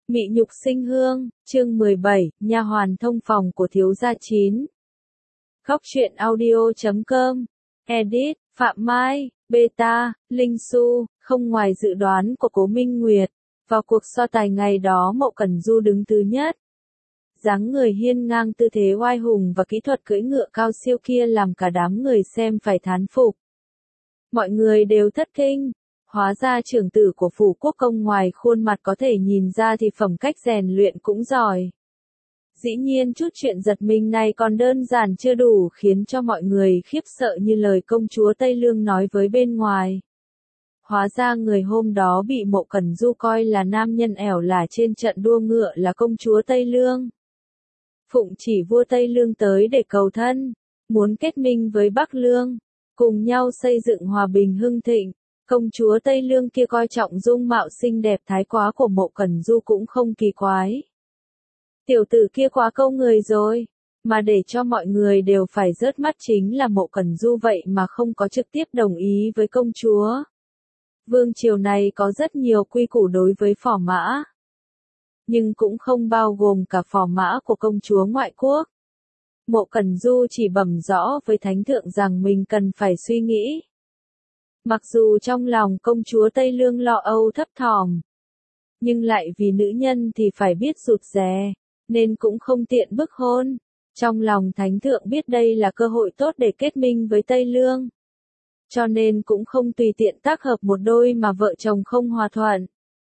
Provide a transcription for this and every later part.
Mị nhục sinh hương, chương 17, nha hoàn thông phòng của thiếu gia 9. Góc truyện audio.com, edit, Phạm Mai, Beta, Linh Su, không ngoài dự đoán của Cố Minh Nguyệt, vào cuộc so tài ngày đó Mộ Cẩn Du đứng thứ nhất. Dáng người hiên ngang, tư thế oai hùng và kỹ thuật cưỡi ngựa cao siêu kia làm cả đám người xem phải thán phục. Mọi người đều thất kinh. Hóa ra trưởng tử của Phủ Quốc Công ngoài khuôn mặt có thể nhìn ra thì phẩm cách rèn luyện cũng giỏi. Dĩ nhiên chút chuyện giật mình này còn đơn giản chưa đủ khiến cho mọi người khiếp sợ như lời công chúa Tây Lương nói với bên ngoài. Hóa ra người hôm đó bị Mộ Cẩn Du coi là nam nhân ẻo lả trên trận đua ngựa là công chúa Tây Lương. Phụng chỉ vua Tây Lương tới để cầu thân, muốn kết minh với Bắc Lương, cùng nhau xây dựng hòa bình hưng thịnh. Công chúa Tây Lương kia coi trọng dung mạo xinh đẹp thái quá của Mộ Cẩn Du cũng không kỳ quái. Tiểu tử kia quá câu người rồi, mà để cho mọi người đều phải rớt mắt chính là Mộ Cẩn Du vậy mà không có trực tiếp đồng ý với công chúa. Vương triều này có rất nhiều quy củ đối với phò mã, nhưng cũng không bao gồm cả phò mã của công chúa ngoại quốc. Mộ Cẩn Du chỉ bẩm rõ với thánh thượng rằng mình cần phải suy nghĩ. Mặc dù trong lòng công chúa Tây Lương lo âu thấp thỏm, nhưng lại vì nữ nhân thì phải biết rụt rè, nên cũng không tiện bức hôn. Trong lòng thánh thượng biết đây là cơ hội tốt để kết minh với Tây Lương, cho nên cũng không tùy tiện tác hợp một đôi mà vợ chồng không hòa thuận.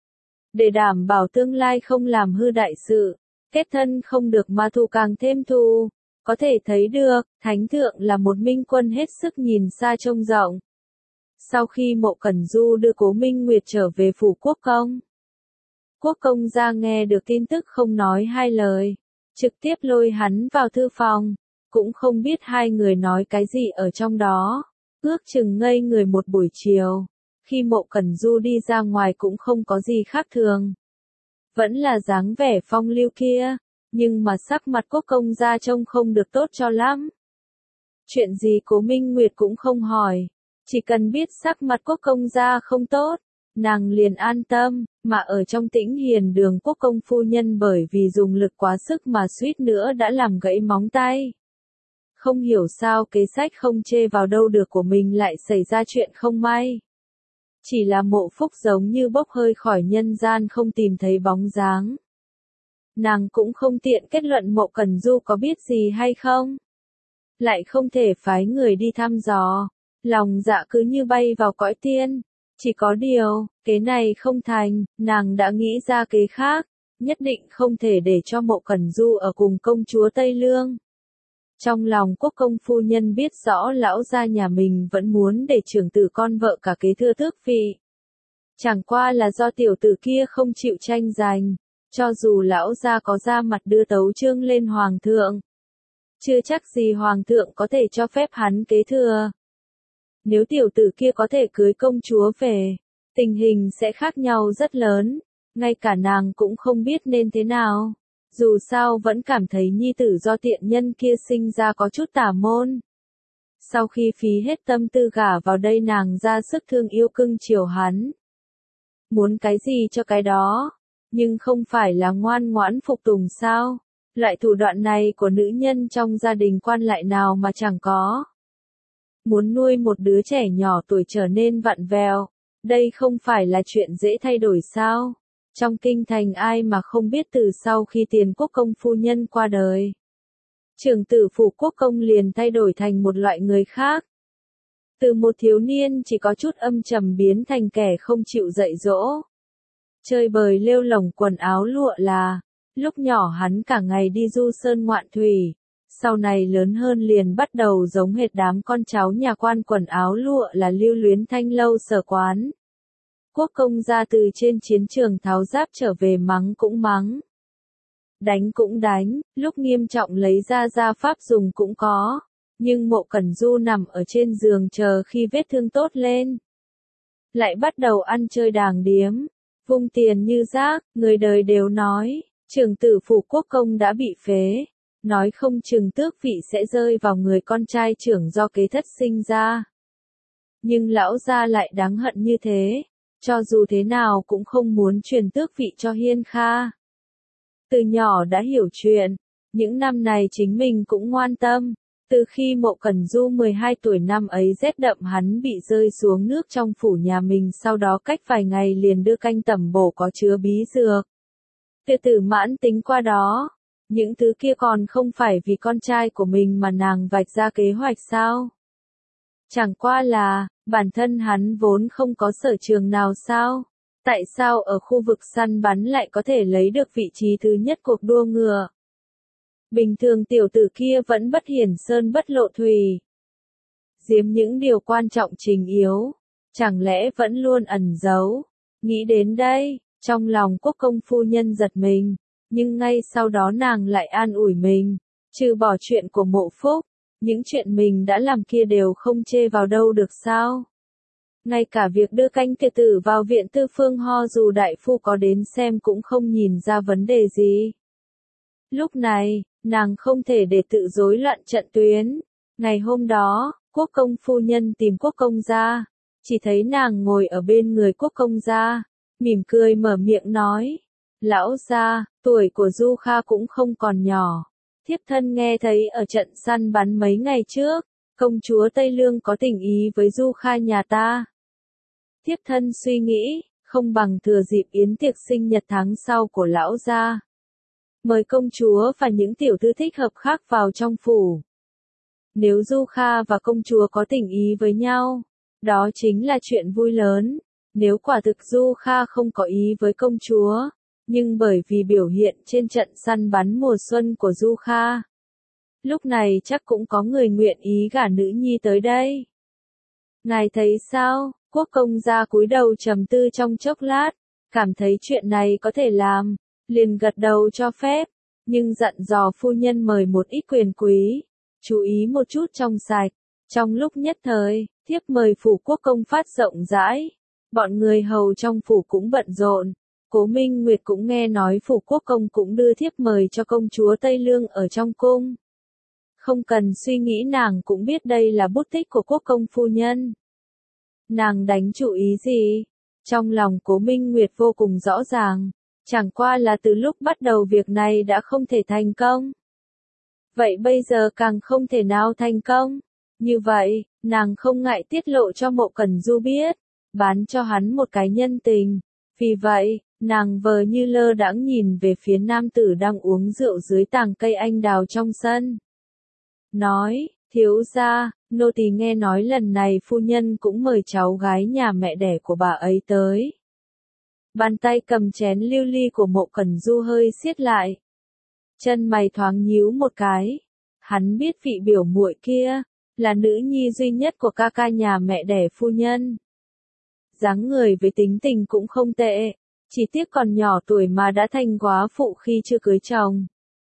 Để đảm bảo tương lai không làm hư đại sự, kết thân không được mà thù càng thêm thù, có thể thấy được, thánh thượng là một minh quân hết sức nhìn xa trông rộng. Sau khi Mộ Cẩn Du đưa Cố Minh Nguyệt trở về Phủ Quốc Công, Quốc Công gia nghe được tin tức không nói hai lời, trực tiếp lôi hắn vào thư phòng, cũng không biết hai người nói cái gì ở trong đó, ước chừng ngây người một buổi chiều. Khi Mộ Cẩn Du đi ra ngoài cũng không có gì khác thường, vẫn là dáng vẻ phong lưu kia, nhưng mà sắc mặt Quốc Công gia trông không được tốt cho lắm. Chuyện gì Cố Minh Nguyệt cũng không hỏi. Chỉ cần biết sắc mặt Quốc Công gia không tốt, nàng liền an tâm, mà ở trong Tĩnh Hiền Đường Quốc Công phu nhân bởi vì dùng lực quá sức mà suýt nữa đã làm gãy móng tay. Không hiểu sao kế sách không chê vào đâu được của mình lại xảy ra chuyện không may. Chỉ là Mộ Phúc giống như bốc hơi khỏi nhân gian không tìm thấy bóng dáng. Nàng cũng không tiện kết luận Mộ Cẩn Du có biết gì hay không. Lại không thể phái người đi thăm dò. Lòng dạ cứ như bay vào cõi tiên. Chỉ có điều, kế này không thành, nàng đã nghĩ ra kế khác, nhất định không thể để cho Mộ Cẩn Du ở cùng công chúa Tây Lương. Trong lòng Quốc Công phu nhân biết rõ lão gia nhà mình vẫn muốn để trưởng tử con vợ cả kế thừa tước vị. Chẳng qua là do tiểu tử kia không chịu tranh giành, cho dù lão gia có ra mặt đưa tấu chương lên hoàng thượng, chưa chắc gì hoàng thượng có thể cho phép hắn kế thừa. Nếu tiểu tử kia có thể cưới công chúa về, tình hình sẽ khác nhau rất lớn, ngay cả nàng cũng không biết nên thế nào. Dù sao vẫn cảm thấy nhi tử do tiện nhân kia sinh ra có chút tà môn. Sau khi phí hết tâm tư gả vào đây nàng ra sức thương yêu cưng chiều hắn. Muốn cái gì cho cái đó, nhưng không phải là ngoan ngoãn phục tùng sao? Loại thủ đoạn này của nữ nhân trong gia đình quan lại nào mà chẳng có. Muốn nuôi một đứa trẻ nhỏ tuổi trở nên vặn vẹo, đây không phải là chuyện dễ thay đổi sao? Trong kinh thành ai mà không biết từ sau khi Tiền Quốc Công phu nhân qua đời, trưởng tử Phủ Quốc Công liền thay đổi thành một loại người khác. Từ một thiếu niên chỉ có chút âm trầm biến thành kẻ không chịu dạy dỗ, chơi bời lêu lổng quần áo lụa là. Lúc nhỏ hắn cả ngày đi du sơn ngoạn thủy, sau này lớn hơn liền bắt đầu giống hệt đám con cháu nhà quan quần áo lụa là lưu luyến thanh lâu sở quán. Quốc công gia từ trên chiến trường tháo giáp trở về mắng cũng mắng, đánh cũng đánh, lúc nghiêm trọng lấy ra gia pháp dùng cũng có, nhưng Mộ Cẩn Du nằm ở trên giường chờ khi vết thương tốt lên, lại bắt đầu ăn chơi đàng điếm, vung tiền như rác. Người đời đều nói, trưởng tử Phủ Quốc Công đã bị phế, nói không chừng tước vị sẽ rơi vào người con trai trưởng do kế thất sinh ra. Nhưng lão gia lại đáng hận như thế. Cho dù thế nào cũng không muốn truyền tước vị cho Hiên Kha. từ nhỏ đã hiểu chuyện. Những năm này chính mình cũng ngoan tâm. Từ khi Mộ Cẩn Du 12 tuổi năm ấy rét đậm hắn bị rơi xuống nước trong phủ nhà mình, sau đó cách vài ngày liền đưa canh tẩm bổ có chứa bí dược. Từ từ mãn tính qua đó. Những thứ kia còn không phải vì con trai của mình mà nàng vạch ra kế hoạch sao? Chẳng qua là, bản thân hắn vốn không có sở trường nào sao? Tại sao ở khu vực săn bắn lại có thể lấy được vị trí thứ nhất cuộc đua ngựa? Bình thường tiểu tử kia vẫn bất hiển sơn bất lộ thùy. Giếm những điều quan trọng trình yếu. Chẳng lẽ vẫn luôn ẩn giấu? Nghĩ đến đây, trong lòng Quốc công phu nhân giật mình. Nhưng ngay sau đó nàng lại an ủi mình. Trừ bỏ chuyện của Mộ Phúc, những chuyện mình đã làm kia đều không chê vào đâu được sao? Ngay cả việc đưa canh tiệt tử vào viện tư phương ho dù đại phu có đến xem cũng không nhìn ra vấn đề gì. Lúc này, nàng không thể để tự rối loạn trận tuyến. Ngày hôm đó, quốc công phu nhân tìm quốc công gia. Chỉ thấy nàng ngồi ở bên người quốc công gia, mỉm cười mở miệng nói. Lão gia, tuổi của Du Kha cũng không còn nhỏ. Thiếp thân nghe thấy ở trận săn bắn mấy ngày trước, công chúa Tây Lương có tình ý với Du Kha nhà ta. Thiếp thân suy nghĩ, không bằng thừa dịp yến tiệc sinh nhật tháng sau của lão gia. Mời công chúa và những tiểu thư thích hợp khác vào trong phủ. Nếu Du Kha và công chúa có tình ý với nhau, đó chính là chuyện vui lớn. Nếu quả thực Du Kha không có ý với công chúa, nhưng bởi vì biểu hiện trên trận săn bắn mùa xuân của Du Kha, lúc này chắc cũng có người nguyện ý gả nữ nhi tới đây. Ngài thấy sao? Quốc công gia cúi đầu trầm tư trong chốc lát, cảm thấy chuyện này có thể làm, liền gật đầu cho phép, nhưng dặn dò phu nhân mời một ít quyền quý, chú ý một chút trong sạch. Trong lúc nhất thời, thiếp mời phủ quốc công phát rộng rãi, bọn người hầu trong phủ cũng bận rộn. Cố Minh Nguyệt cũng nghe nói phủ quốc công cũng đưa thiếp mời cho công chúa Tây Lương ở trong cung. Không cần suy nghĩ nàng cũng biết đây là bút tích của quốc công phu nhân. Nàng đánh chủ ý gì? Trong lòng Cố Minh Nguyệt vô cùng rõ ràng, chẳng qua là từ lúc bắt đầu việc này đã không thể thành công. Vậy bây giờ càng không thể nào thành công. Như vậy, nàng không ngại tiết lộ cho Mộ Cẩn Du biết, bán cho hắn một cái nhân tình. Vì vậy, nàng vờ như lơ đãng nhìn về phía nam tử đang uống rượu dưới tàng cây anh đào trong sân. Nói, thiếu gia, nô tỳ nghe nói lần này phu nhân cũng mời cháu gái nhà mẹ đẻ của bà ấy tới. Bàn tay cầm chén lưu ly của Mộ Cẩn Du hơi siết lại. Chân mày thoáng nhíu một cái. Hắn biết vị biểu muội kia là nữ nhi duy nhất của ca ca nhà mẹ đẻ phu nhân. Dáng người với tính tình cũng không tệ, chỉ tiếc còn nhỏ tuổi mà đã thành góa phụ khi chưa cưới chồng.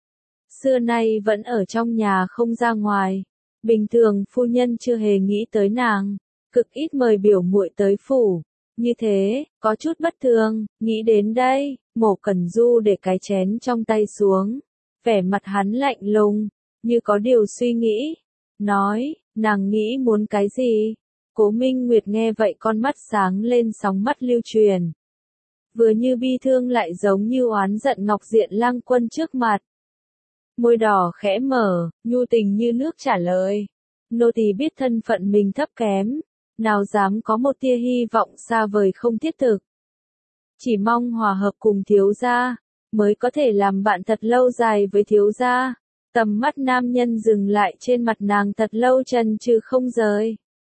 Xưa nay vẫn ở trong nhà không ra ngoài. Bình thường phu nhân chưa hề nghĩ tới nàng, cực ít mời biểu muội tới phủ. Như thế, có chút bất thường, nghĩ đến đây, Mộ Cẩn Du để cái chén trong tay xuống. Vẻ mặt hắn lạnh lùng, như có điều suy nghĩ. Nói, nàng nghĩ muốn cái gì? Cố Minh Nguyệt nghe vậy con mắt sáng lên sóng mắt lưu truyền. Vừa như bi thương lại giống như oán giận Ngọc Diện Lang Quân trước mặt. Môi đỏ khẽ mở, nhu tình như nước trả lời. Nô tỳ biết thân phận mình thấp kém, nào dám có một tia hy vọng xa vời không thiết thực. Chỉ mong hòa hợp cùng thiếu gia, mới có thể làm bạn thật lâu dài với thiếu gia. Tầm mắt nam nhân dừng lại trên mặt nàng thật lâu chần chừ không rời.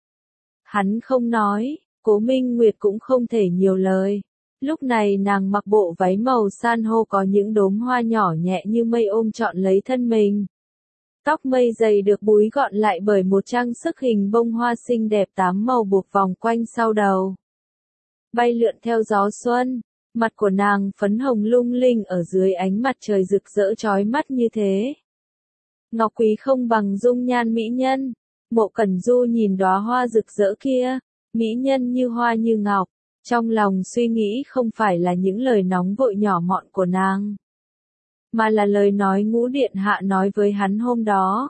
Hắn không nói, Cố Minh Nguyệt cũng không thể nhiều lời. Lúc này nàng mặc bộ váy màu san hô có những đốm hoa nhỏ nhẹ như mây ôm trọn lấy thân mình. Tóc mây dày được búi gọn lại bởi một trang sức hình bông hoa xinh đẹp 8 màu buộc vòng quanh sau đầu. Bay lượn theo gió xuân, mặt của nàng phấn hồng lung linh ở dưới ánh mặt trời rực rỡ chói mắt như thế. Ngọc quý không bằng dung nhan mỹ nhân. Mộ Cẩn Du nhìn đóa hoa rực rỡ kia, mỹ nhân như hoa như ngọc. Trong lòng suy nghĩ không phải là những lời nóng vội nhỏ mọn của nàng, mà là lời nói Ngũ Điện Hạ nói với hắn hôm đó.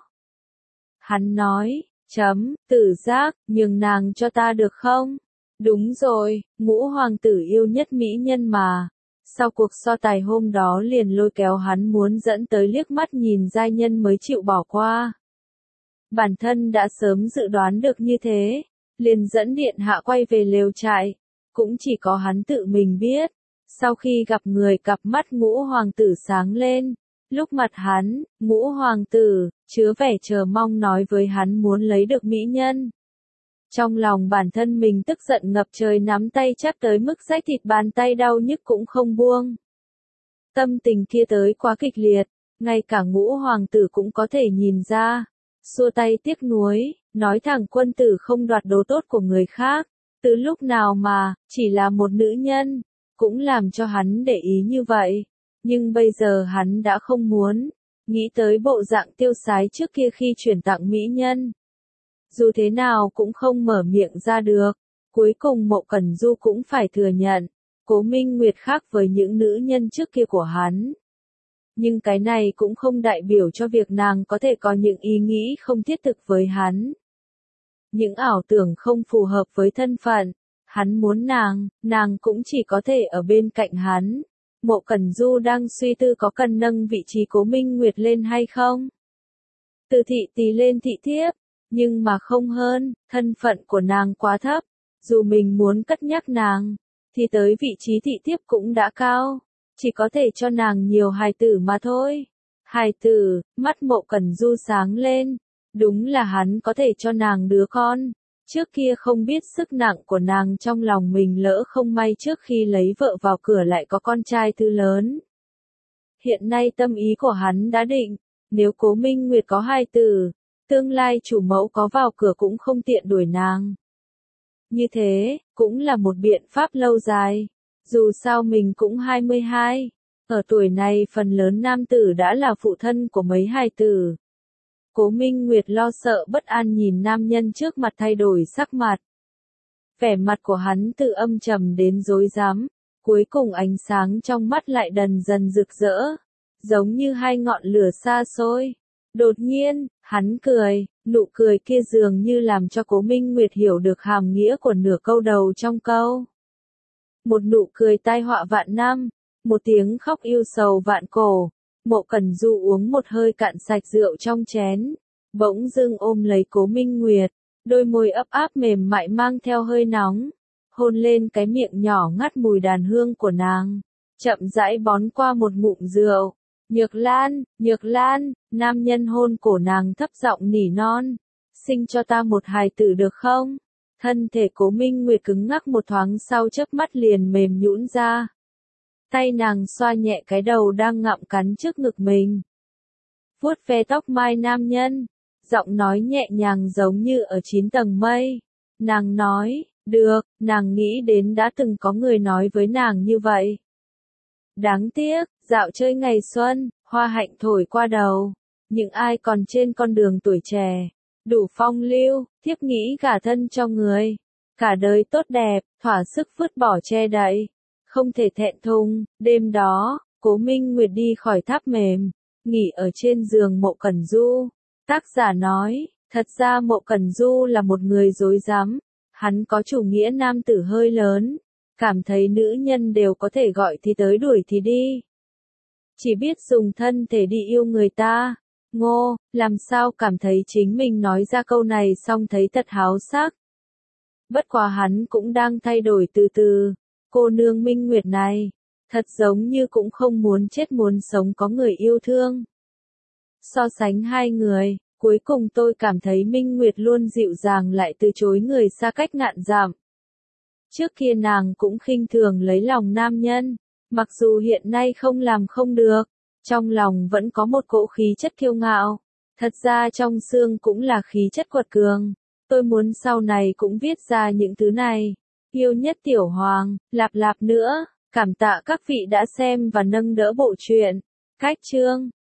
Hắn nói, Tử Giác, nhường nàng cho ta được không? Đúng rồi, Ngũ hoàng tử yêu nhất mỹ nhân mà. Sau cuộc so tài hôm đó liền lôi kéo hắn muốn dẫn tới liếc mắt nhìn giai nhân mới chịu bỏ qua. Bản thân đã sớm dự đoán được như thế, liền dẫn điện hạ quay về lều trại, cũng chỉ có hắn tự mình biết. Sau khi gặp người cặp mắt Ngũ hoàng tử sáng lên, lúc mặt hắn, Ngũ hoàng tử, chứa vẻ chờ mong nói với hắn muốn lấy được mỹ nhân. Trong lòng bản thân mình tức giận ngập trời nắm tay chắc tới mức rách thịt bàn tay đau nhức cũng không buông. Tâm tình kia tới quá kịch liệt, ngay cả Ngũ hoàng tử cũng có thể nhìn ra. Xua tay tiếc nuối, nói thẳng quân tử không đoạt đồ tốt của người khác, từ lúc nào mà, chỉ là một nữ nhân, cũng làm cho hắn để ý như vậy. Nhưng bây giờ hắn đã không muốn, nghĩ tới bộ dạng tiêu sái trước kia khi chuyển tặng mỹ nhân. Dù thế nào cũng không mở miệng ra được, cuối cùng Mộ Cẩn Du cũng phải thừa nhận, Cố Minh Nguyệt khác với những nữ nhân trước kia của hắn. Nhưng cái này cũng không đại biểu cho việc nàng có thể có những ý nghĩ không thiết thực với hắn. Những ảo tưởng không phù hợp với thân phận, hắn muốn nàng cũng chỉ có thể ở bên cạnh hắn. Mộ Cẩn Du đang suy tư có cần nâng vị trí Cố Minh Nguyệt lên hay không. Từ thị tỳ lên thị thiếp, nhưng mà không hơn, thân phận của nàng quá thấp, dù mình muốn cất nhắc nàng, thì tới vị trí thị thiếp cũng đã cao. Chỉ có thể cho nàng nhiều hài tử mà thôi. Hài tử, mắt Mộ Cẩn Du sáng lên. Đúng là hắn có thể cho nàng đứa con. Trước kia không biết sức nặng của nàng trong lòng mình lỡ không may trước khi lấy vợ vào cửa lại có con trai thứ lớn. Hiện nay tâm ý của hắn đã định. Nếu Cố Minh Nguyệt có hài tử, tương lai chủ mẫu có vào cửa cũng không tiện đuổi nàng. Như thế, cũng là một biện pháp lâu dài. Dù sao mình cũng 22, ở tuổi này phần lớn nam tử đã là phụ thân của mấy hài tử. Cố Minh Nguyệt lo sợ bất an nhìn nam nhân trước mặt thay đổi sắc mặt. Vẻ mặt của hắn từ âm trầm đến rối rắm, cuối cùng ánh sáng trong mắt lại dần dần rực rỡ, giống như hai ngọn lửa xa xôi. Đột nhiên, hắn cười, nụ cười kia dường như làm cho Cố Minh Nguyệt hiểu được hàm nghĩa của nửa câu đầu trong câu. Một nụ cười tai họa vạn năm, một tiếng khóc yêu sầu vạn cổ. Mộ Cẩn Du uống một hơi cạn sạch rượu trong chén, bỗng dưng ôm lấy Cố Minh Nguyệt, đôi môi ấp áp mềm mại mang theo hơi nóng, hôn lên cái miệng nhỏ ngắt mùi đàn hương của nàng, chậm rãi bón qua một ngụm rượu. Nhược Lan, nam nhân hôn cổ nàng thấp giọng nỉ non, sinh cho ta một hài tử được không? Thân thể Cố Minh Nguyệt cứng ngắc một thoáng sau chớp mắt liền mềm nhũn ra. Tay nàng xoa nhẹ cái đầu đang ngậm cắn trước ngực mình. Vuốt ve tóc mai nam nhân, giọng nói nhẹ nhàng giống như ở 9 tầng mây. Nàng nói, được, nàng nghĩ đến đã từng có người nói với nàng như vậy. Đáng tiếc, dạo chơi ngày xuân, hoa hạnh thổi qua đầu. Những ai còn trên con đường tuổi trẻ, đủ phong lưu, thiếp nghĩ cả thân cho người. Cả đời tốt đẹp, thỏa sức vứt bỏ che đậy. Không thể thẹn thùng, đêm đó, Cố Minh Nguyệt đi khỏi tháp mềm, nghỉ ở trên giường Mộ Cẩn Du. Tác giả nói, thật ra Mộ Cẩn Du là một người dối rắm, hắn có chủ nghĩa nam tử hơi lớn, cảm thấy nữ nhân đều có thể gọi thì tới đuổi thì đi. Chỉ biết dùng thân thể đi yêu người ta. Ngô, làm sao cảm thấy chính mình nói ra câu này xong thấy thật háo sắc. Bất quá hắn cũng đang thay đổi từ từ. Cô nương Minh Nguyệt này, thật giống như cũng không muốn chết muốn sống có người yêu thương. So sánh hai người, cuối cùng tôi cảm thấy Minh Nguyệt luôn dịu dàng lại từ chối người xa cách ngàn dặm. Trước kia nàng cũng khinh thường lấy lòng nam nhân, mặc dù hiện nay không làm không được, trong lòng vẫn có một cỗ khí chất kiêu ngạo. Thật ra trong xương cũng là khí chất quật cường. Tôi muốn sau này cũng viết ra những thứ này. Yêu nhất Tiểu Hoàng, lạp lạp nữa, cảm tạ các vị đã xem và nâng đỡ bộ truyện. Cách chương